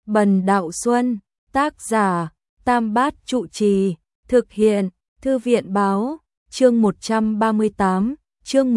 Bần Đạo Xuân, tác giả, Tam Bát Trụ Trì, thực hiện, Thư viện báo, chương 138, chương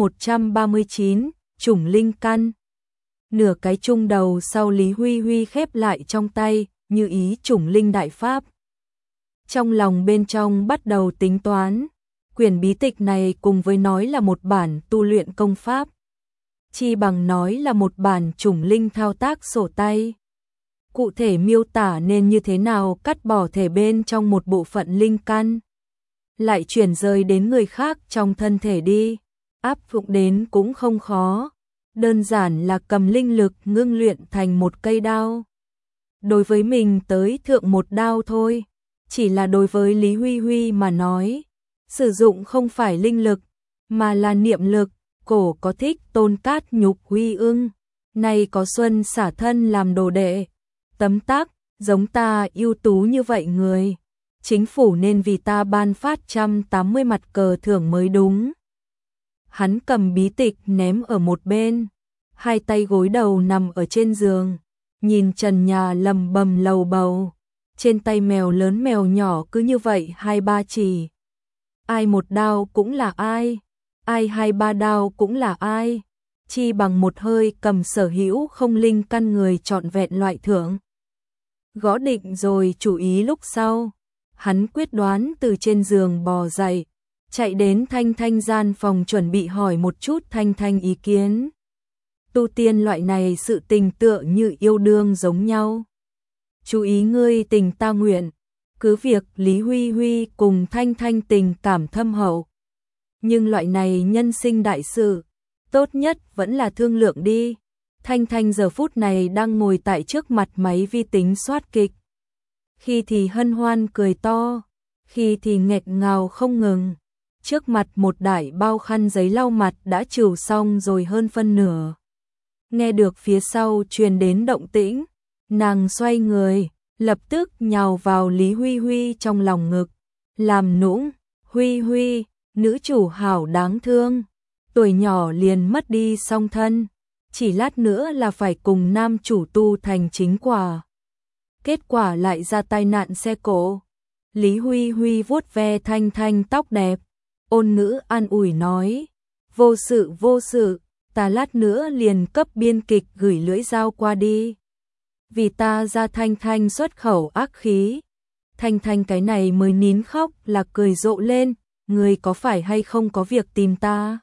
139, chủng linh căn. Nửa cái chung đầu sau Lý Huy Huy khép lại trong tay, như ý chủng linh đại pháp. Trong lòng bên trong bắt đầu tính toán, quyển bí tịch này cùng với nói là một bản tu luyện công pháp, chi bằng nói là một bản chủng linh thao tác sổ tay. Cụ thể miêu tả nên như thế nào cắt bỏ thể bên trong một bộ phận linh căn, lại chuyển rời đến người khác trong thân thể đi, áp dụng đến cũng không khó, đơn giản là cầm linh lực ngưng luyện thành một cây đao. Đối với mình tới thượng một đao thôi, chỉ là đối với Lý Huy Huy mà nói, sử dụng không phải linh lực, mà là niệm lực. Cổ có thích Tôn Cát Nhục Huy Ưng, nay có Xuân xả thân làm đồ đệ, tấm tắc, giống ta ưu tú như vậy người, chính phủ nên vì ta ban phát 180 mặt cờ thưởng mới đúng. Hắn cầm bí tịch ném ở một bên, hai tay gối đầu nằm ở trên giường, nhìn trần nhà lầm bầm lầu bầu, trên tay mèo lớn mèo nhỏ cứ như vậy hai ba chỉ. Ai một đao cũng là ai, ai hai ba đao cũng là ai, chi bằng một hơi cầm sở hữu không linh căn người trọn vẹn loại thưởng. Gõ định rồi chủ ý lúc sau, hắn quyết đoán từ trên giường bò dậy, chạy đến Thanh Thanh gian phòng chuẩn bị hỏi một chút Thanh Thanh ý kiến. Tu tiên loại này sự tình tựa như yêu đương giống nhau. Chú ý ngươi tình ta nguyện, cứ việc Lý Huy Huy cùng Thanh Thanh tình cảm thâm hậu. Nhưng loại này nhân sinh đại sự, tốt nhất vẫn là thương lượng đi. Thanh Thanh giờ phút này đang ngồi tại trước mặt máy vi tính soát kịch. Khi thì hân hoan cười to, khi thì nghẹt ngào không ngừng. Trước mặt một đại bao khăn giấy lau mặt đã trừ xong rồi hơn phân nửa. Nghe được phía sau truyền đến động tĩnh, nàng xoay người, lập tức nhào vào Lý Huy Huy trong lòng ngực, làm nũng, Huy Huy, nữ chủ hảo đáng thương, tuổi nhỏ liền mất đi song thân, chỉ lát nữa là phải cùng nam chủ tu thành chính quả. Kết quả lại ra tai nạn xe cộ. Lý Huy Huy vuốt ve Thanh Thanh tóc đẹp, ôn ngữ an ủi nói, vô sự, ta lát nữa liền cấp biên kịch gửi lưỡi dao qua đi. Vì ta ra Thanh Thanh xuất khẩu ác khí. Thanh Thanh cái này mới nín khóc là cười rộ lên, người có phải hay không có việc tìm ta?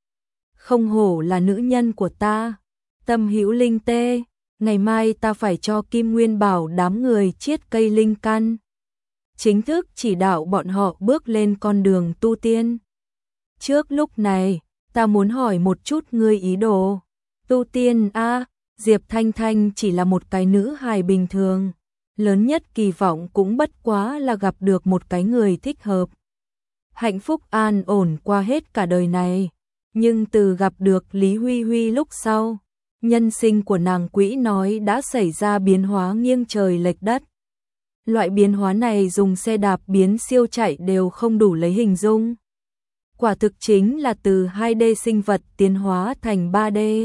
Không hổ là nữ nhân của ta, tâm hữu linh tê, ngày mai ta phải cho Kim Nguyên bảo đám người chiết cây linh căn, chính thức chỉ đạo bọn họ bước lên con đường tu tiên. Trước lúc này, ta muốn hỏi một chút ngươi ý đồ. Tu tiên a, Diệp Thanh Thanh chỉ là một cái nữ hài bình thường, lớn nhất kỳ vọng cũng bất quá là gặp được một cái người thích hợp. Hạnh phúc an ổn qua hết cả đời này, nhưng từ gặp được Lý Huy Huy lúc sau, nhân sinh của nàng quỹ nói đã xảy ra biến hóa nghiêng trời lệch đất. Loại biến hóa này dùng xe đạp biến siêu chạy đều không đủ lấy hình dung. Quả thực chính là từ 2D sinh vật tiến hóa thành 3D.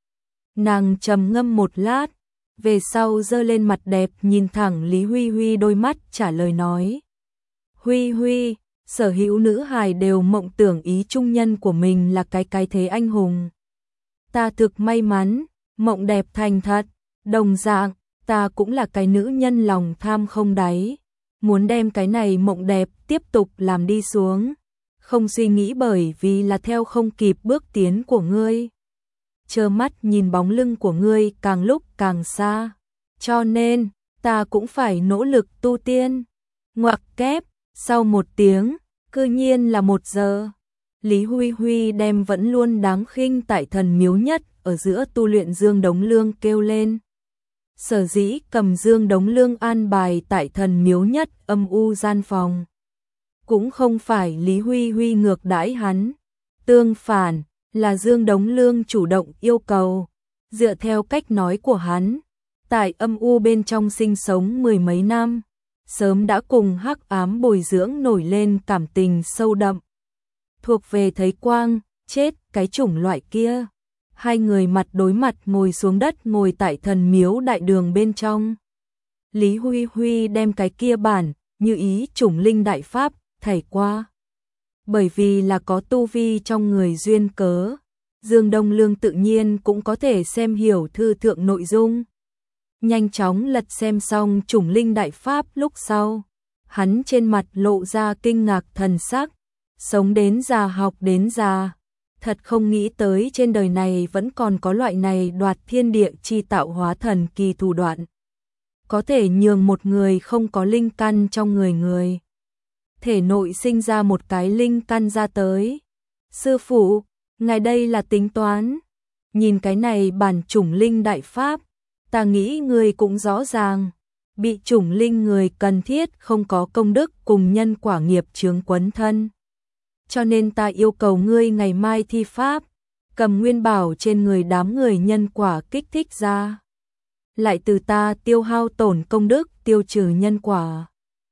Nàng trầm ngâm một lát, về sau giơ lên mặt đẹp nhìn thẳng Lý Huy Huy đôi mắt trả lời nói. Huy Huy, sở hữu nữ hài đều mộng tưởng ý trung nhân của mình là cái thế anh hùng. Ta thực may mắn, mộng đẹp thành thật, đồng dạng, ta cũng là cái nữ nhân lòng tham không đáy. Muốn đem cái này mộng đẹp tiếp tục làm đi xuống, không suy nghĩ bởi vì là theo không kịp bước tiến của ngươi. Trơ mắt nhìn bóng lưng của ngươi càng lúc càng xa, cho nên ta cũng phải nỗ lực tu tiên. Ngoặc kép, sau một tiếng, cư nhiên là 1 giờ. Lý Huy Huy đem vẫn luôn đáng khinh tại thần miếu nhất ở giữa tu luyện Dương Đống Lương kêu lên. Sở dĩ cầm Dương Đống Lương an bài tại thần miếu nhất âm u gian phòng, cũng không phải Lý Huy Huy ngược đãi hắn, tương phản là Dương Đống Lương chủ động yêu cầu. Dựa theo cách nói của hắn, tại âm u bên trong sinh sống 10 mấy năm, sớm đã cùng hắc ám bồi dưỡng nổi lên cảm tình sâu đậm, thuộc về thấy quang, chết cái chủng loại kia. Hai người mặt đối mặt ngồi xuống đất ngồi tại thần miếu đại đường bên trong. Lý Huy Huy đem cái kia bản, như ý chủng linh đại pháp, thảy qua. Bởi vì là có tu vi trong người duyên cớ, Dương Đông Lương tự nhiên cũng có thể xem hiểu thư thượng nội dung. Nhanh chóng lật xem xong chủng linh đại pháp lúc sau, hắn trên mặt lộ ra kinh ngạc thần sắc, sống đến già học đến già, thật không nghĩ tới trên đời này vẫn còn có loại này đoạt thiên địa chi tạo hóa thần kỳ thủ đoạn. Có thể nhường một người không có linh căn trong người thể nội sinh ra một cái linh căn ra tới. Sư phụ, ngài đây là tính toán. Nhìn cái này bản chủng linh đại pháp, ta nghĩ người cũng rõ ràng. Bị chủng linh người cần thiết không có công đức cùng nhân quả nghiệp chướng quấn thân. Cho nên ta yêu cầu ngươi ngày mai thi pháp, cầm nguyên bảo trên người đám người nhân quả kích thích ra. Lại từ ta tiêu hao tổn công đức tiêu trừ nhân quả.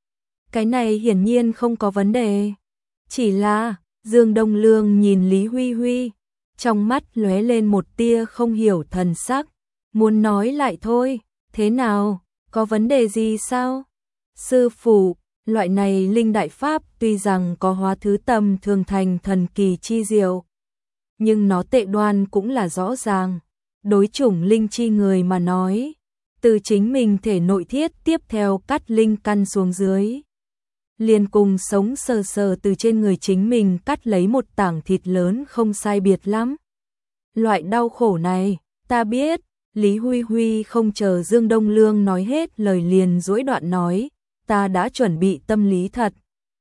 Cái này hiển nhiên không có vấn đề. Chỉ là, Dương Đông Lương nhìn Lý Huy Huy, trong mắt lóe lên một tia không hiểu thần sắc, muốn nói lại thôi, thế nào, có vấn đề gì sao? Sư phụ, loại này linh đại pháp tuy rằng có hóa thứ tầm thường thành thần kỳ chi diệu, nhưng nó tệ đoan cũng là rõ ràng. Đối chủng linh chi người mà nói, từ chính mình thể nội thiết tiếp theo cắt linh căn xuống dưới. Liền cùng sống sờ sờ từ trên người chính mình cắt lấy một tảng thịt lớn không sai biệt lắm. Loại đau khổ này, ta biết, Lý Huy Huy không chờ Dương Đông Lương nói hết lời liền duỗi đoạn nói, ta đã chuẩn bị tâm lý thật.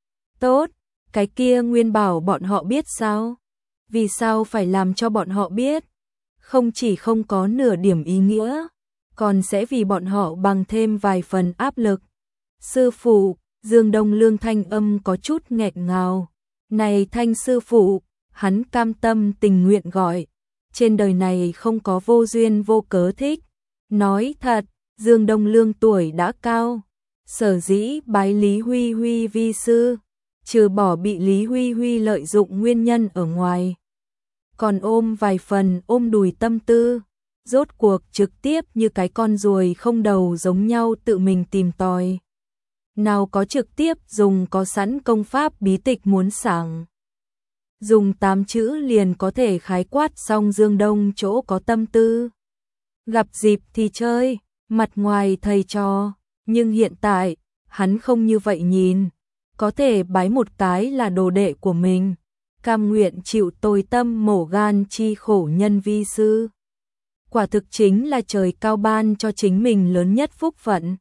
Tốt, cái kia nguyên bảo bọn họ biết sao? Vì sao phải làm cho bọn họ biết? Không chỉ không có nửa điểm ý nghĩa, còn sẽ vì bọn họ bằng thêm vài phần áp lực. Sư phụ, Dương Đông Lương thanh âm có chút nghẹt ngào. Này Thanh sư phụ, hắn cam tâm tình nguyện gọi. Trên đời này không có vô duyên vô cớ thích. Nói thật, Dương Đông Lương tuổi đã cao. Sở dĩ bái Lý Huy Huy vi sư, trừ bỏ bị Lý Huy Huy lợi dụng nguyên nhân ở ngoài. Còn ôm vài phần ôm đùi tâm tư. Rốt cuộc trực tiếp như cái con ruồi không đầu giống nhau tự mình tìm tòi. Nào có trực tiếp dùng có sẵn công pháp bí tịch muốn sảng. Dùng 8 chữ liền có thể khái quát xong Dương Đông chỗ có tâm tư. Gặp dịp thì chơi, mặt ngoài thầy trò, nhưng hiện tại, hắn không như vậy nhìn. Có thể bái một cái là đồ đệ của mình, cam nguyện chịu tồi tâm mổ gan chi khổ nhân vi sư. Quả thực chính là trời cao ban cho chính mình lớn nhất phúc phận.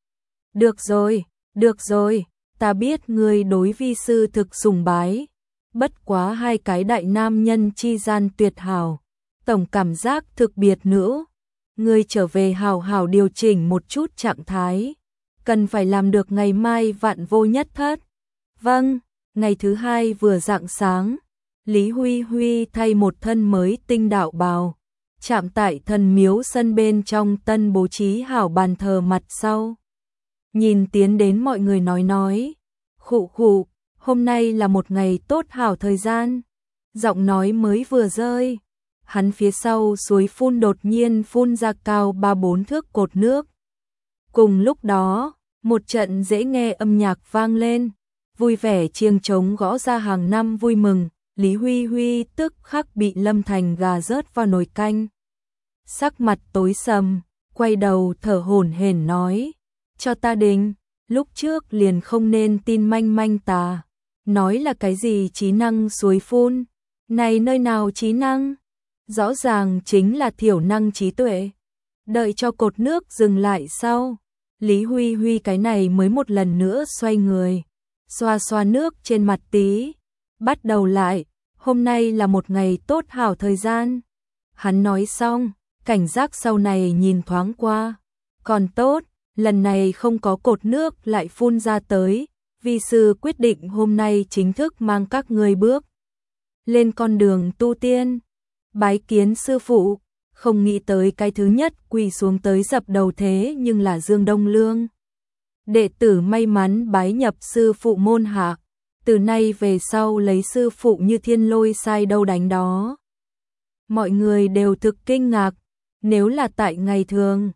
Được rồi, ta biết ngươi đối vi sư thực sùng bái. Bất quá hai cái đại nam nhân chi gian tuyệt hảo, tổng cảm giác thực biệt nữa. Ngươi trở về hào hào điều chỉnh một chút trạng thái, cần phải làm được ngày mai vạn vô nhất thất. Vâng, ngày thứ hai vừa rạng sáng, Lý Huy Huy thay một thân mới tinh đạo bào, chạm tại thần miếu sân bên trong tân bố trí hảo bàn thờ mặt sau. Nhìn tiến đến mọi người nói, khụ khụ, hôm nay là một ngày tốt hảo thời gian. Giọng nói mới vừa rơi, hắn phía sau suối phun đột nhiên phun ra cao 3-4 thước cột nước. Cùng lúc đó, một trận dễ nghe âm nhạc vang lên, vui vẻ chiêng trống gõ ra hàng năm vui mừng. Lý Huy Huy tức khắc bị lâm thành gà rớt vào nồi canh. Sắc mặt tối sầm, quay đầu thở hổn hển nói, cho ta định, lúc trước liền không nên tin manh manh tà. Nói là cái gì trí năng suối phun, này nơi nào trí năng, rõ ràng chính là thiểu năng trí tuệ. Đợi cho cột nước dừng lại sau, Lý Huy Huy cái này mới một lần nữa xoay người, xoa xoa nước trên mặt tí, bắt đầu lại, hôm nay là một ngày tốt hảo thời gian. Hắn nói xong, cảnh giác sau này nhìn thoáng qua, còn tốt, lần này không có cột nước lại phun ra tới. Vi sư quyết định hôm nay chính thức mang các ngươi bước lên con đường tu tiên. Bái kiến sư phụ, không nghĩ tới cái thứ nhất quỳ xuống tới dập đầu thế nhưng là Dương Đông Lương. Đệ tử may mắn bái nhập sư phụ môn hạ, từ nay về sau lấy sư phụ như thiên lôi sai đâu đánh đó. Mọi người đều thực kinh ngạc, nếu là tại ngày thường,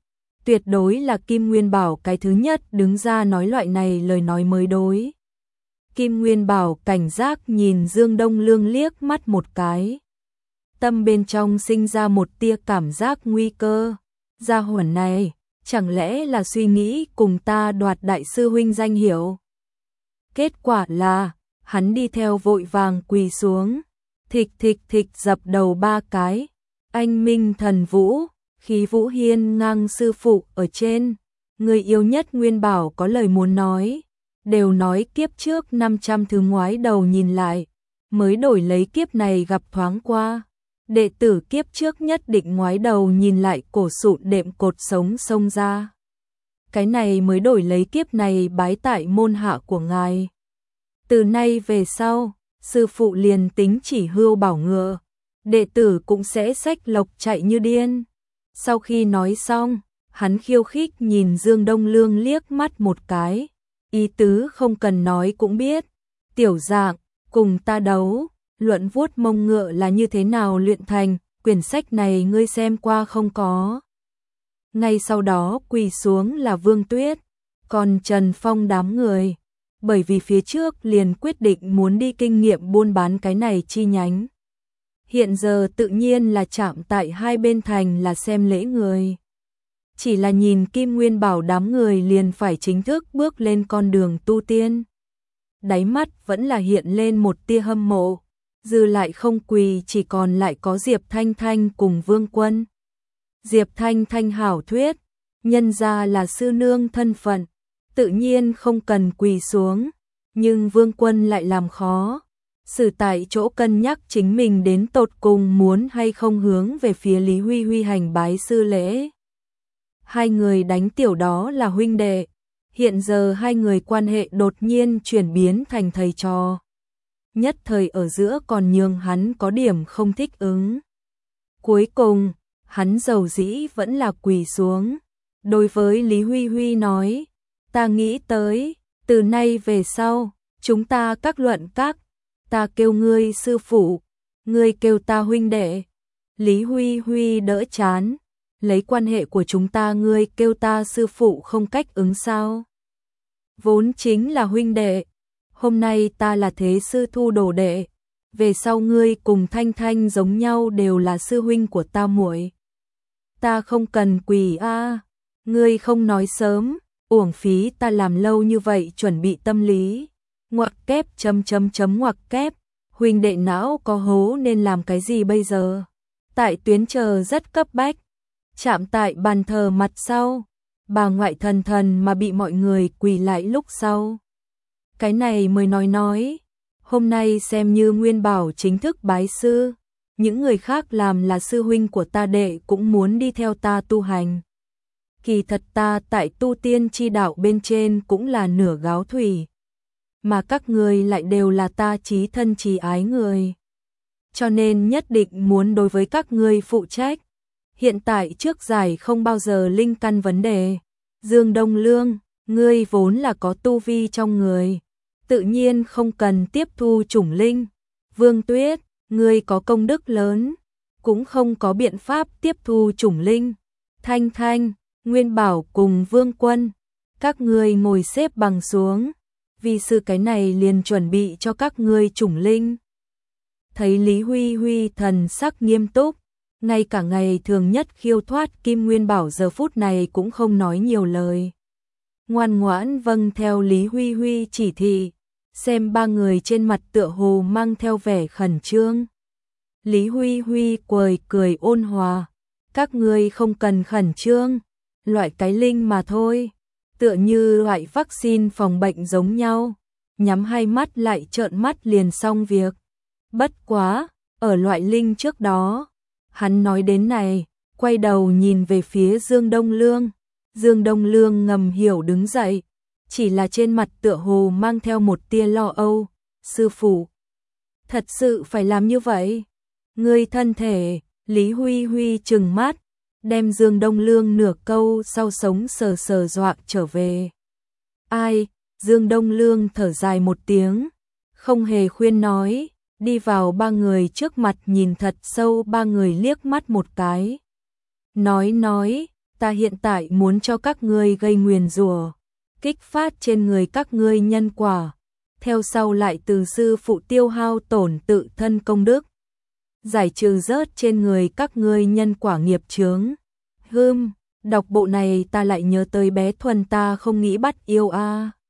tuyệt đối là Kim Nguyên Bảo cái thứ nhất đứng ra nói loại này lời nói mới đối. Kim Nguyên Bảo cảnh giác nhìn Dương Đông Lương liếc mắt một cái. Tâm bên trong sinh ra một tia cảm giác nguy cơ. Gia hỏa này, chẳng lẽ là suy nghĩ cùng ta đoạt đại sư huynh danh hiệu? Kết quả là, hắn đi theo vội vàng quỳ xuống, thịch thịch thịch dập đầu 3 cái. Anh Minh Thần Vũ, khí vũ hiên ngang sư phụ ở trên. Người yêu nhất Nguyên Bảo có lời muốn nói. Đều nói kiếp trước 500 thứ ngoái đầu nhìn lại, mới đổi lấy kiếp này gặp thoáng qua. Đệ tử kiếp trước nhất định ngoái đầu nhìn lại cổ sụn đệm cột sống xông ra. Cái này mới đổi lấy kiếp này bái tại môn hạ của ngài. Từ nay về sau, sư phụ liền tính chỉ hưu bảo ngựa, đệ tử cũng sẽ xách lộc chạy như điên. Sau khi nói xong, hắn khiêu khích nhìn Dương Đông Lương liếc mắt một cái. Ý tứ không cần nói cũng biết. Tiểu dạng, cùng ta đấu, luận vuốt mông ngựa là như thế nào luyện thành, quyển sách này ngươi xem qua không có. Ngay sau đó quỳ xuống là Vương Tuyết, còn Trần Phong đám người. Bởi vì phía trước liền quyết định muốn đi kinh nghiệm buôn bán cái này chi nhánh. Hiện giờ tự nhiên là chạm tại hai bên thành là xem lễ người. Chỉ là nhìn Kim Nguyên Bảo đám người liền phải chính thức bước lên con đường tu tiên. Đáy mắt vẫn là hiện lên một tia hâm mộ, dư lại không quỳ chỉ còn lại có Diệp Thanh Thanh cùng Vương Quân. Diệp Thanh Thanh hảo thuyết, nhân ra là sư nương thân phận, tự nhiên không cần quỳ xuống, nhưng Vương Quân lại làm khó. Sử tại chỗ cân nhắc chính mình đến tột cùng muốn hay không hướng về phía Lý Huy Huy hành bái sư lễ. Hai người đánh tiểu đó là huynh đệ, hiện giờ hai người quan hệ đột nhiên chuyển biến thành thầy trò. Nhất thời ở giữa còn nhường hắn có điểm không thích ứng. Cuối cùng, hắn dầu dĩ vẫn là quỳ xuống. Đối với Lý Huy Huy nói, ta nghĩ tới, từ nay về sau, chúng ta các luận các, ta kêu ngươi sư phụ, ngươi kêu ta huynh đệ. Lý Huy Huy đỡ chán, lấy quan hệ của chúng ta ngươi kêu ta sư phụ không cách ứng sao? Vốn chính là huynh đệ, hôm nay ta là thế sư thu đồ đệ, về sau ngươi cùng Thanh Thanh giống nhau đều là sư huynh của ta muội. Ta không cần quỳ a, ngươi không nói sớm, uổng phí ta làm lâu như vậy chuẩn bị tâm lý. Ngoặc kép ngoặc kép, huynh đệ não có hố nên làm cái gì bây giờ? Tại tuyến chờ rất cấp bách, chạm tại bàn thờ mặt sau, bà ngoại thần thần mà bị mọi người quỳ lại lúc sau. Cái này mới nói, hôm nay xem như Nguyên Bảo chính thức bái sư, những người khác làm là sư huynh của ta đệ cũng muốn đi theo ta tu hành. Kỳ thật ta tại tu tiên chi đạo bên trên cũng là nửa gáo thủy, mà các người lại đều là ta chí thân chí ái người. Cho nên nhất định muốn đối với các ngươi phụ trách. Hiện tại trước giải không bao giờ linh căn vấn đề. Dương Đông Lương, ngươi vốn là có tu vi trong người, tự nhiên không cần tiếp thu chủng linh. Vương Tuyết, ngươi có công đức lớn, cũng không có biện pháp tiếp thu chủng linh. Thanh Thanh, Nguyên Bảo cùng Vương Quân, các ngươi ngồi xếp bằng xuống, vì sư cái này liền chuẩn bị cho các ngươi chủng linh. Thấy Lý Huy Huy thần sắc nghiêm túc, ngay cả ngày thường nhất khiêu thoát Kim Nguyên Bảo giờ phút này cũng không nói nhiều lời. Ngoan ngoãn vâng theo Lý Huy Huy chỉ thị, xem ba người trên mặt tựa hồ mang theo vẻ khẩn trương. Lý Huy Huy cười ôn hòa, các ngươi không cần khẩn trương, loại cái linh mà thôi, tựa như loại vaccine phòng bệnh giống nhau, nhắm hai mắt lại trợn mắt liền xong việc. Bất quá, ở loại linh trước đó, hắn nói đến này, quay đầu nhìn về phía Dương Đông Lương. Dương Đông Lương ngầm hiểu đứng dậy, chỉ là trên mặt tựa hồ mang theo một tia lo âu. Sư phụ, thật sự phải làm như vậy? Ngươi thân thể, Lý Huy Huy trừng mắt, đem Dương Đông Lương nửa câu sau sống sờ dọa trở về. Ai? Dương Đông Lương thở dài một tiếng, không hề khuyên nói, đi vào ba người trước mặt nhìn thật sâu ba người liếc mắt một cái. Nói, ta hiện tại muốn cho các ngươi gây nguyền rủa, kích phát trên người các ngươi nhân quả, theo sau lại từ sư phụ tiêu hao tổn tự thân công đức, giải trừ rớt trên người các ngươi nhân quả nghiệp chướng. Đọc bộ này ta lại nhớ tới bé Thuần ta không nghĩ bắt yêu a.